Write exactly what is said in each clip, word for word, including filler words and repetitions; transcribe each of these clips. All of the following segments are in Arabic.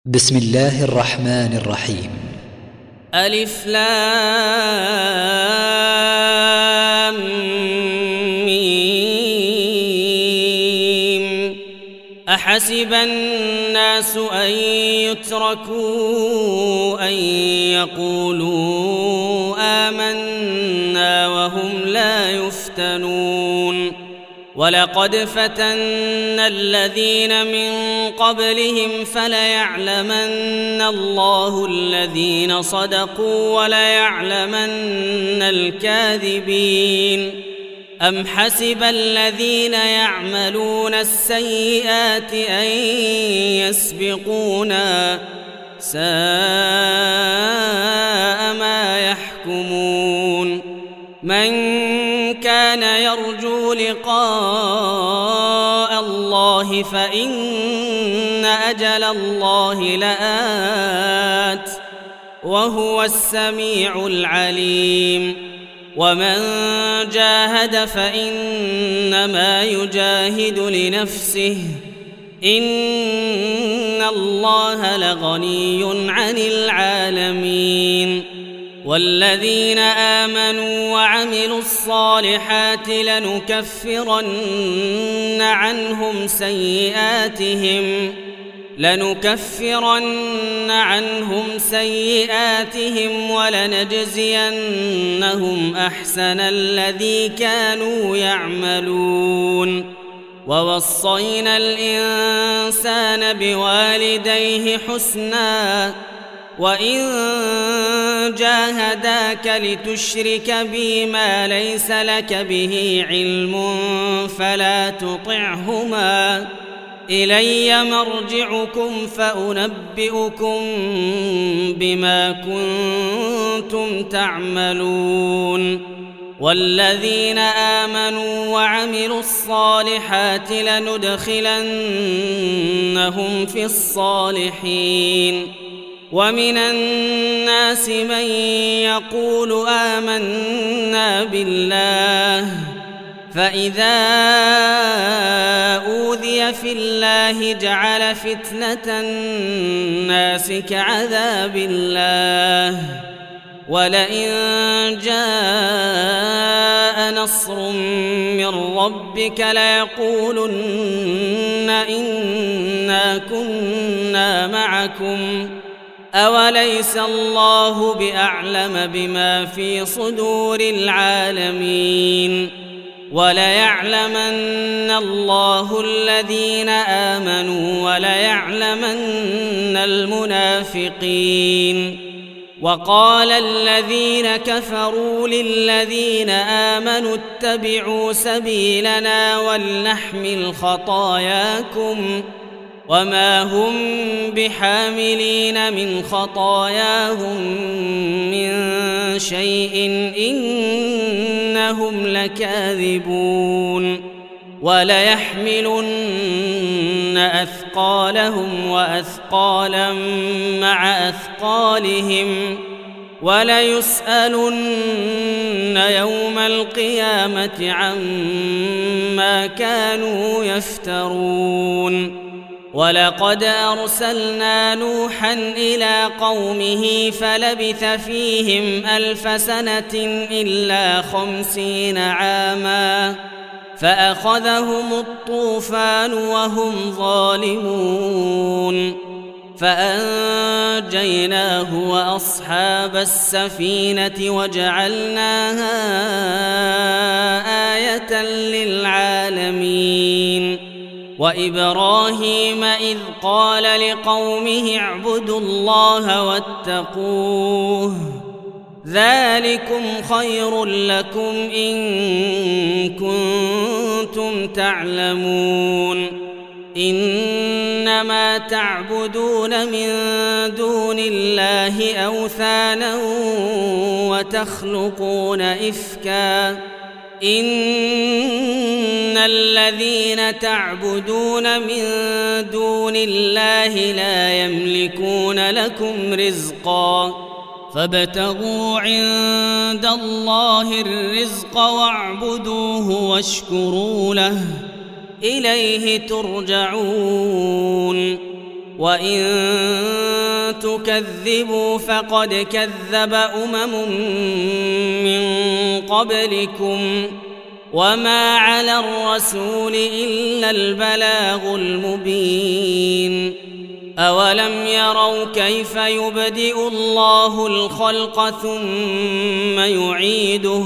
بسم الله الرحمن الرحيم. ألف لام ميم. أحسب الناس أن يتركوا أن يقولوا آمنا وهم لا يفتنون. ولقد فتنا الذين من قبلهم فليعلمن الله الذين صدقوا وليعلمن الكاذبين. أم حسب الذين يعملون السيئات أن يسبقونا ساء ما يحكمون. من كان يرجو لقاء الله فإن أجل الله لآت وهو السميع العليم. ومن جاهد فإنما يجاهد لنفسه إن الله لغني عن العالمين. والذين آمنوا وعملوا الصالحات لنكفرن عنهم سيئاتهم لنكفرن عنهم سيئاتهم ولنجزينهم أحسن الذي كانوا يعملون. ووصينا الإنسان بوالديه حسنا وإن جاهداك لتشرك بي ما ليس لك به علم فلا تطعهما إلي مرجعكم فأنبئكم بما كنتم تعملون. والذين آمنوا وعملوا الصالحات لندخلنهم في الصالحين. ومن الناس من يقول آمنا بالله فإذا أوذي في الله جعل فتنة الناس كعذاب الله ولئن جاء نصر من ربك ليقولن إنا كنا معكم أوليس الله بأعلم بما في صدور العالمين. وليعلمن الله الذين آمنوا وليعلمن المنافقين. وقال الذين كفروا للذين آمنوا اتبعوا سبيلنا ولنحمل خطاياكم وما هم بحاملين من خطاياهم من شيء إنهم لكاذبون. وليحملن أثقالهم وأثقالا مع أثقالهم وليسألن يوم القيامة عما كانوا يفترون. ولقد أرسلنا نوحا إلى قومه فلبث فيهم ألف سنة إلا خمسين عاما فأخذهم الطوفان وهم ظالمون فأنجيناه وأصحاب السفينة وجعلناها آية للعالمين. وإبراهيم إذ قال لقومه اعبدوا الله واتقوه ذلكم خير لكم إن كنتم تعلمون. إنما تعبدون من دون الله أوثانا وتخلقون إفكا إن الذين تعبدون من دون الله لا يملكون لكم رزقا فابتغوا عند الله الرزق واعبدوه واشكروا له إليه ترجعون. وإن تكذبوا فقد كذب أمم من قبلكم وما على الرسول إلا البلاغ المبين أولم يروا كيف يبدئ الله الخلق ثم يعيده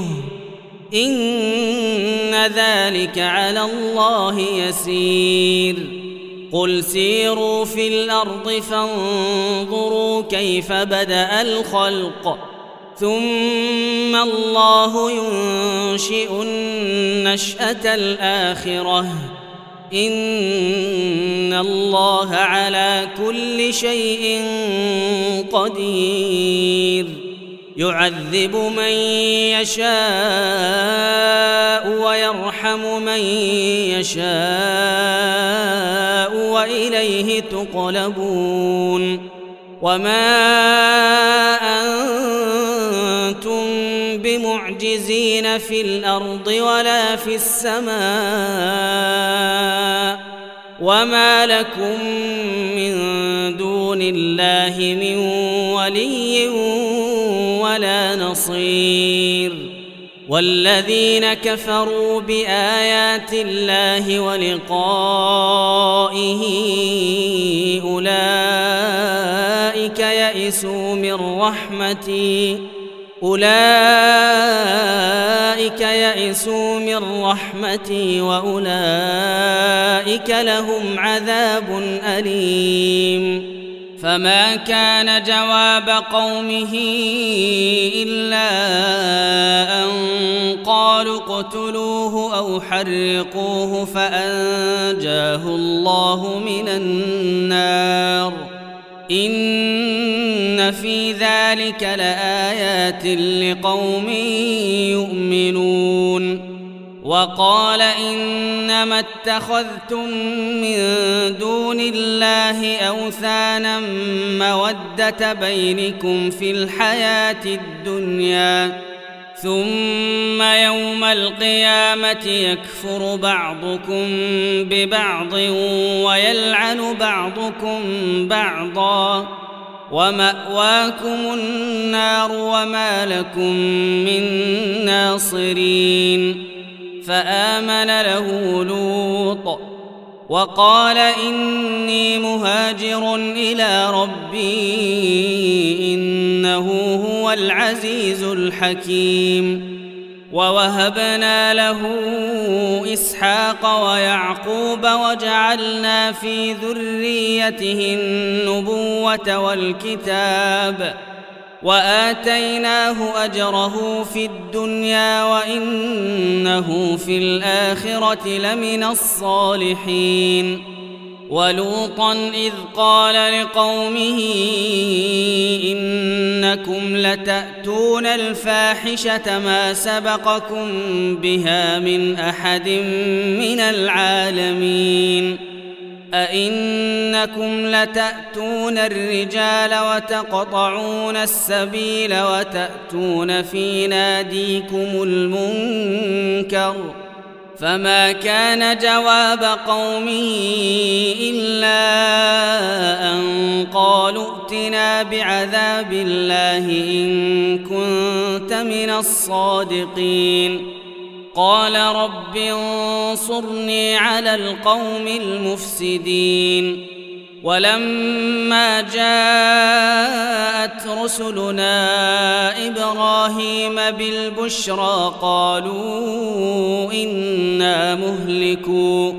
إن ذلك على الله يسير قل سيروا في الأرض فانظروا كيف بدأ الخلق ثم الله ينشئ النشأة الآخرة إن الله على كل شيء قدير يعذب من يشاء ويرحم من يشاء وإليه تقلبون وما أنتم بمعجزين في الأرض ولا في السماء وما لكم من دون الله من ولي ولا نصير والذين كفروا بآيات الله ولقائه أولئك يئسوا من رحمتي أولئك يئسوا من رحمتي وأولئك لهم عذاب أليم فما كان جواب قومه إلا أن قالوا اقتلوه أو حرقوه فأنجاه الله من النار إن في ذلك لآيات لقوم يؤمنون وقال إنما اتخذتم من دون الله أوثانا مودة بينكم في الحياة الدنيا ثم يوم القيامة يكفر بعضكم ببعض ويلعن بعضكم بعضا ومأواكم النار وما لكم من ناصرين فآمن له لوط وقال إني مهاجر إلى ربي إنه هو العزيز الحكيم ووهبنا له إسحاق ويعقوب وجعلنا في ذريته النبوة والكتاب وآتيناه أجره في الدنيا وإنه في الآخرة لمن الصالحين ولوطا إذ قال لقومه إنكم لتأتون الفاحشة ما سبقكم بها من أحد من العالمين أئنكم لتأتون الرجال وتقطعون السبيل وتأتون في ناديكم المنكر فما كان جواب قومه إلا أن قالوا ائتنا بعذاب الله إن كنت من الصادقين قال رب انصرني على القوم المفسدين ولما جاءت رسلنا إبراهيم بالبشرى قالوا إنا مهلكو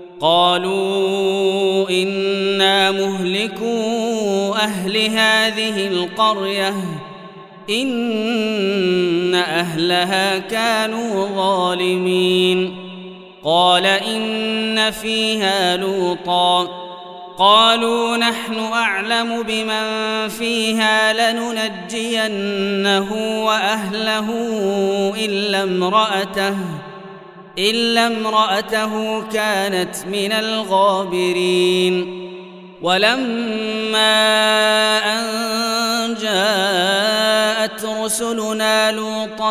قالوا إنا مهلكو أهل هذه القرية إن أهلها كانوا ظالمين قال إن فيها لوطا قالوا نحن أعلم بمن فيها لننجينه وأهله إلا امرأته إلا امرأته كانت من الغابرين ولما أن جاءت رسلنا لوطا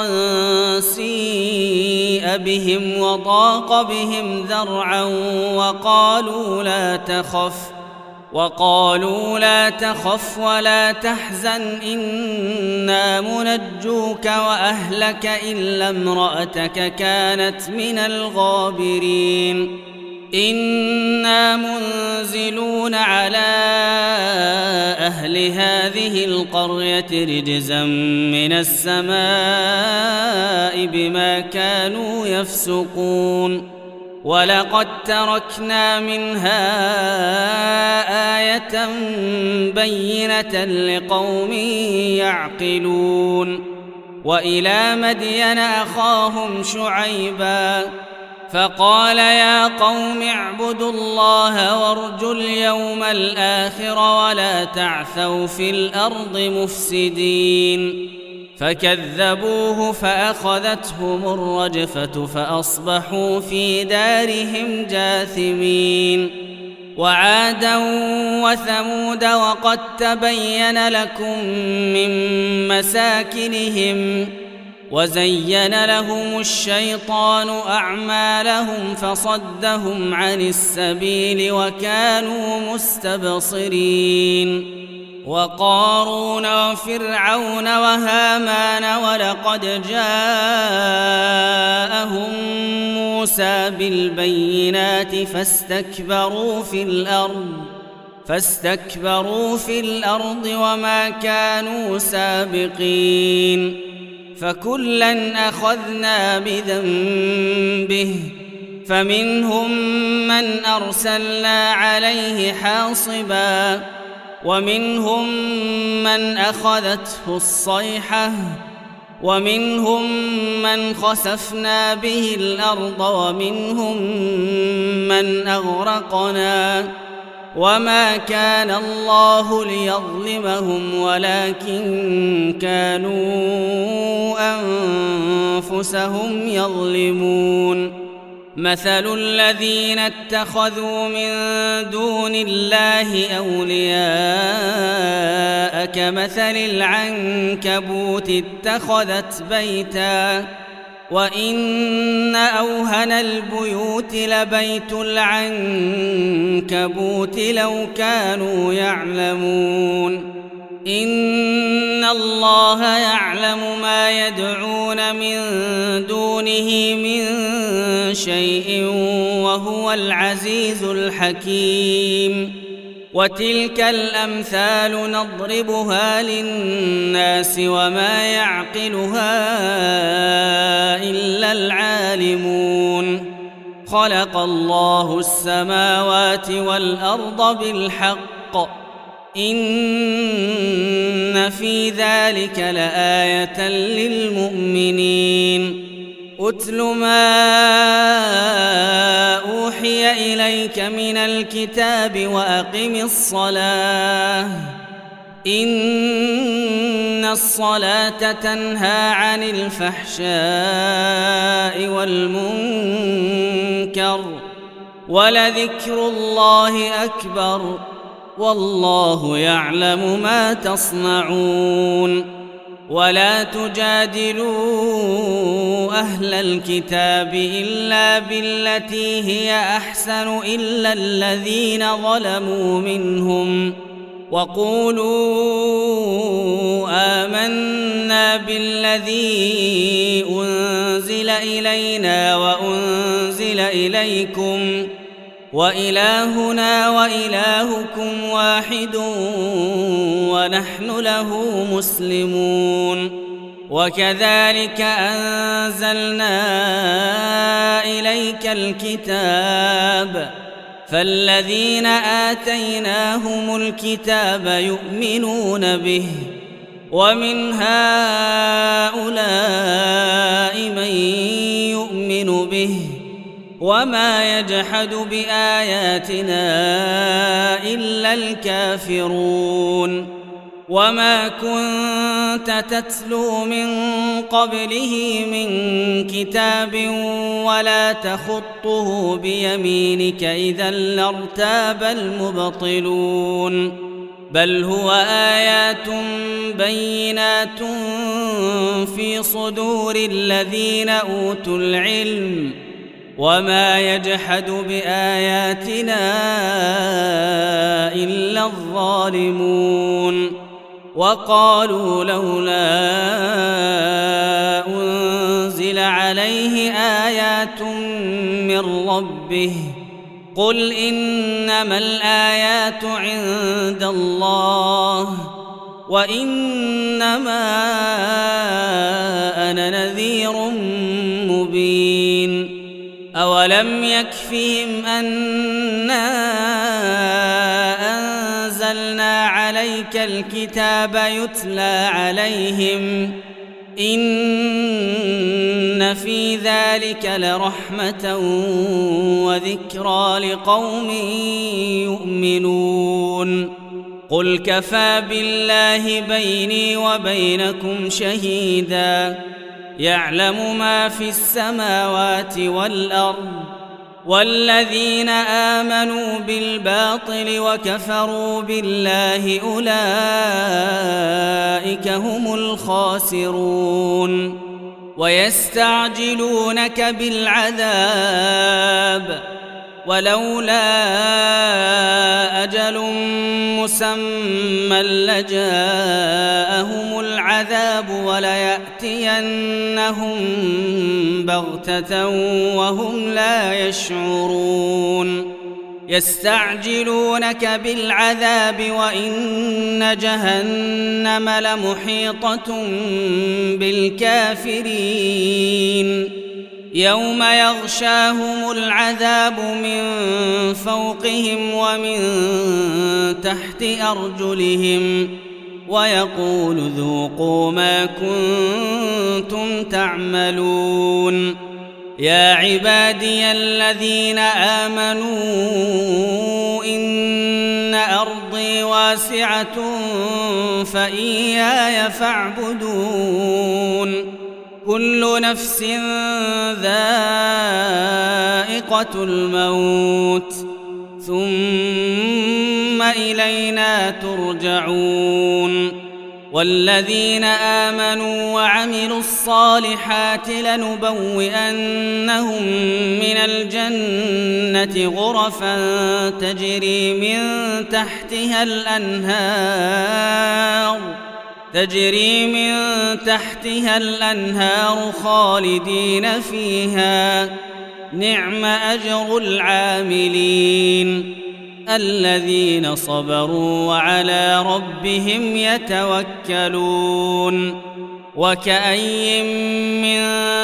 سيء بهم وضاق بهم ذرعا وقالوا لا تخف وقالوا لا تخف ولا تحزن إنا منجوك وأهلك إلا امرأتك كانت من الغابرين إنا منزلون على أهل هذه القرية رجزا من السماء بما كانوا يفسقون ولقد تركنا منها آية بينة لقوم يعقلون وإلى مدين أخاهم شعيبا فقال يا قوم اعبدوا الله وارجوا اليوم الآخر ولا تعثوا في الأرض مفسدين فكذبوه فأخذتهم الرجفة فأصبحوا في دارهم جاثمين وعادا وثمود وقد تبين لكم من مساكنهم وزين لهم الشيطان أعمالهم فصدهم عن السبيل وكانوا مستبصرين وقارون وفرعون وهامان ولقد جاءهم موسى بالبينات فاستكبروا في الأرض فاستكبروا في الأرض وما كانوا سابقين فكلا أخذنا بذنبه فمنهم من أرسلنا عليه حاصبا ومنهم من أخذته الصيحة ومنهم من خسفنا به الأرض ومنهم من أغرقنا وما كان الله ليظلمهم ولكن كانوا أنفسهم يظلمون مثل الذين اتخذوا من دون الله أولياء كمثل العنكبوت اتخذت بيتا وإن أوهن البيوت لبيت العنكبوت لو كانوا يعلمون إن الله يعلم ما يدعون من دونه من شيء وهو العزيز الحكيم وتلك الأمثال نضربها للناس وما يعقلها إلا العالمون خلق الله السماوات والأرض بالحق إن في ذلك لآية للمؤمنين أتل ما أوحي إليك من الكتاب وأقم الصلاة إن الصلاة تنهى عن الفحشاء والمنكر ولذكر الله أكبر والله يعلم ما تصنعون ولا تجادلوا أهل الكتاب إلا بالتي هي أحسن إلا الذين ظلموا منهم وقولوا آمنا بالذي أنزل إلينا وأنزل إليكم وإلهنا وإلهكم واحد ونحن له مسلمون وكذلك أنزلنا إليك الكتاب فالذين آتيناهم الكتاب يؤمنون به ومن هؤلاء من يؤمن به وما يجحد بآياتنا إلا الكافرون وما كنت تتلو من قبله من كتاب ولا تخطه بيمينك إذا لارتاب المبطلون بل هو آيات بينات في صدور الذين أوتوا العلم وما يجحد بآياتنا إلا الظالمون وقالوا لولا أنزل عليه آيات من ربه قل إنما الآيات عند الله وإنما أنا نذير مبين أولم يكفهم أنا أنزلنا عليك الكتاب يتلى عليهم إن في ذلك لرحمة وذكرى لقوم يؤمنون قل كفى بالله بيني وبينكم شهيدا يعلم ما في السماوات والأرض والذين آمنوا بالباطل وكفروا بالله أولئك هم الخاسرون ويستعجلونك بالعذاب ولولا أجل مسمى لجاءهم العذاب وليأتينهم بغتة وهم لا يشعرون يستعجلونك بالعذاب وإن جهنم لمحيطة بالكافرين يوم يغشاهم العذاب من فوقهم ومن تحت أرجلهم ويقول ذوقوا ما كنتم تعملون يا عبادي الذين آمنوا إن أرضي واسعة فإياي فاعبدون كل نفس ذائقة الموت ثم إلينا ترجعون والذين آمنوا وعملوا الصالحات لنبوئنهم من الجنة غرفا تجري من تحتها الأنهار تجري من تحتها الأنهار خالدين فيها نعم أجر العاملين الذين صبروا وعلى ربهم يتوكلون وكأي من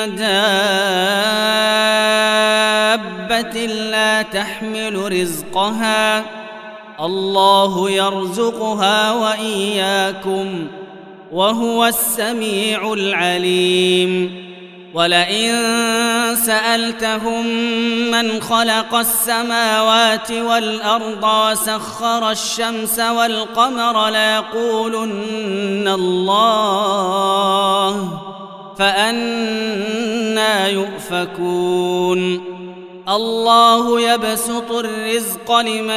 دابة لا تحمل رزقها الله يرزقها وإياكم وهو السميع العليم ولئن سألتهم من خلق السماوات والأرض وسخر الشمس والقمر ليقولن الله فأنى يؤفكون الله يبسط الرزق لمن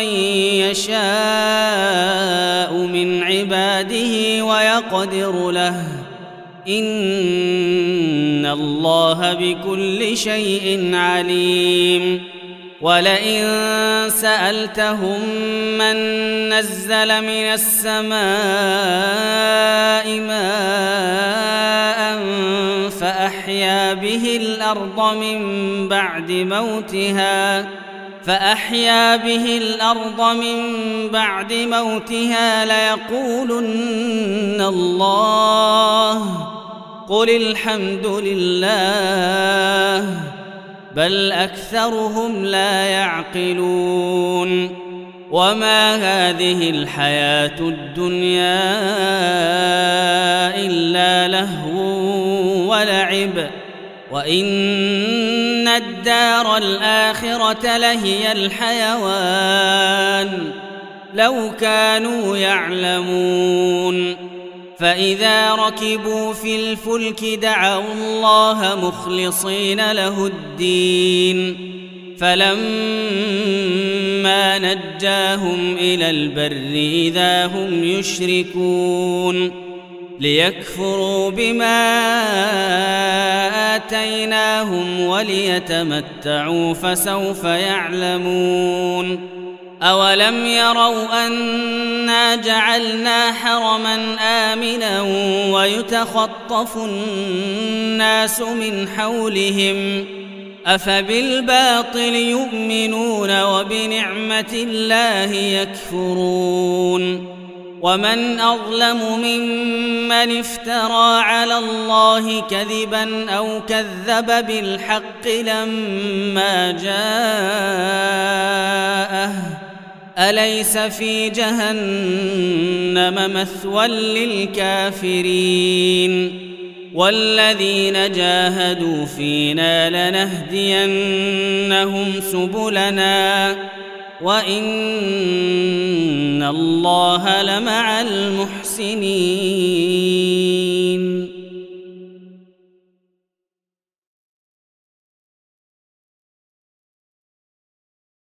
يشاء من عباده ويقدر له إن الله بكل شيء عليم ولئن سألتهم من نزل من السماء ماء فأحيا به الأرض من بعد موتها فأحيا به الأرض من بعد موتها ليقولن الله قل الحمد لله بل أكثرهم لا يعقلون وما هذه الحياة الدنيا إلا لهو ولعب وإن الدار الآخرة لهي الحيوان لو كانوا يعلمون فإذا ركبوا في الفلك دعوا الله مخلصين له الدين فلما نجاهم إلى البر إذا هم يشركون ليكفروا بما آتيناهم وليتمتعوا فسوف يعلمون أولم يروا أنا جعلنا حرما آمنا ويتخطف الناس من حولهم أفبالباطل يؤمنون وبنعمة الله يكفرون ومن أظلم ممن افترى على الله كذبا أو كذب بالحق لما جاءه أليس في جهنم مثوى للكافرين والذين جاهدوا فينا لنهدينهم سبلنا وإن الله لمع المحسنين.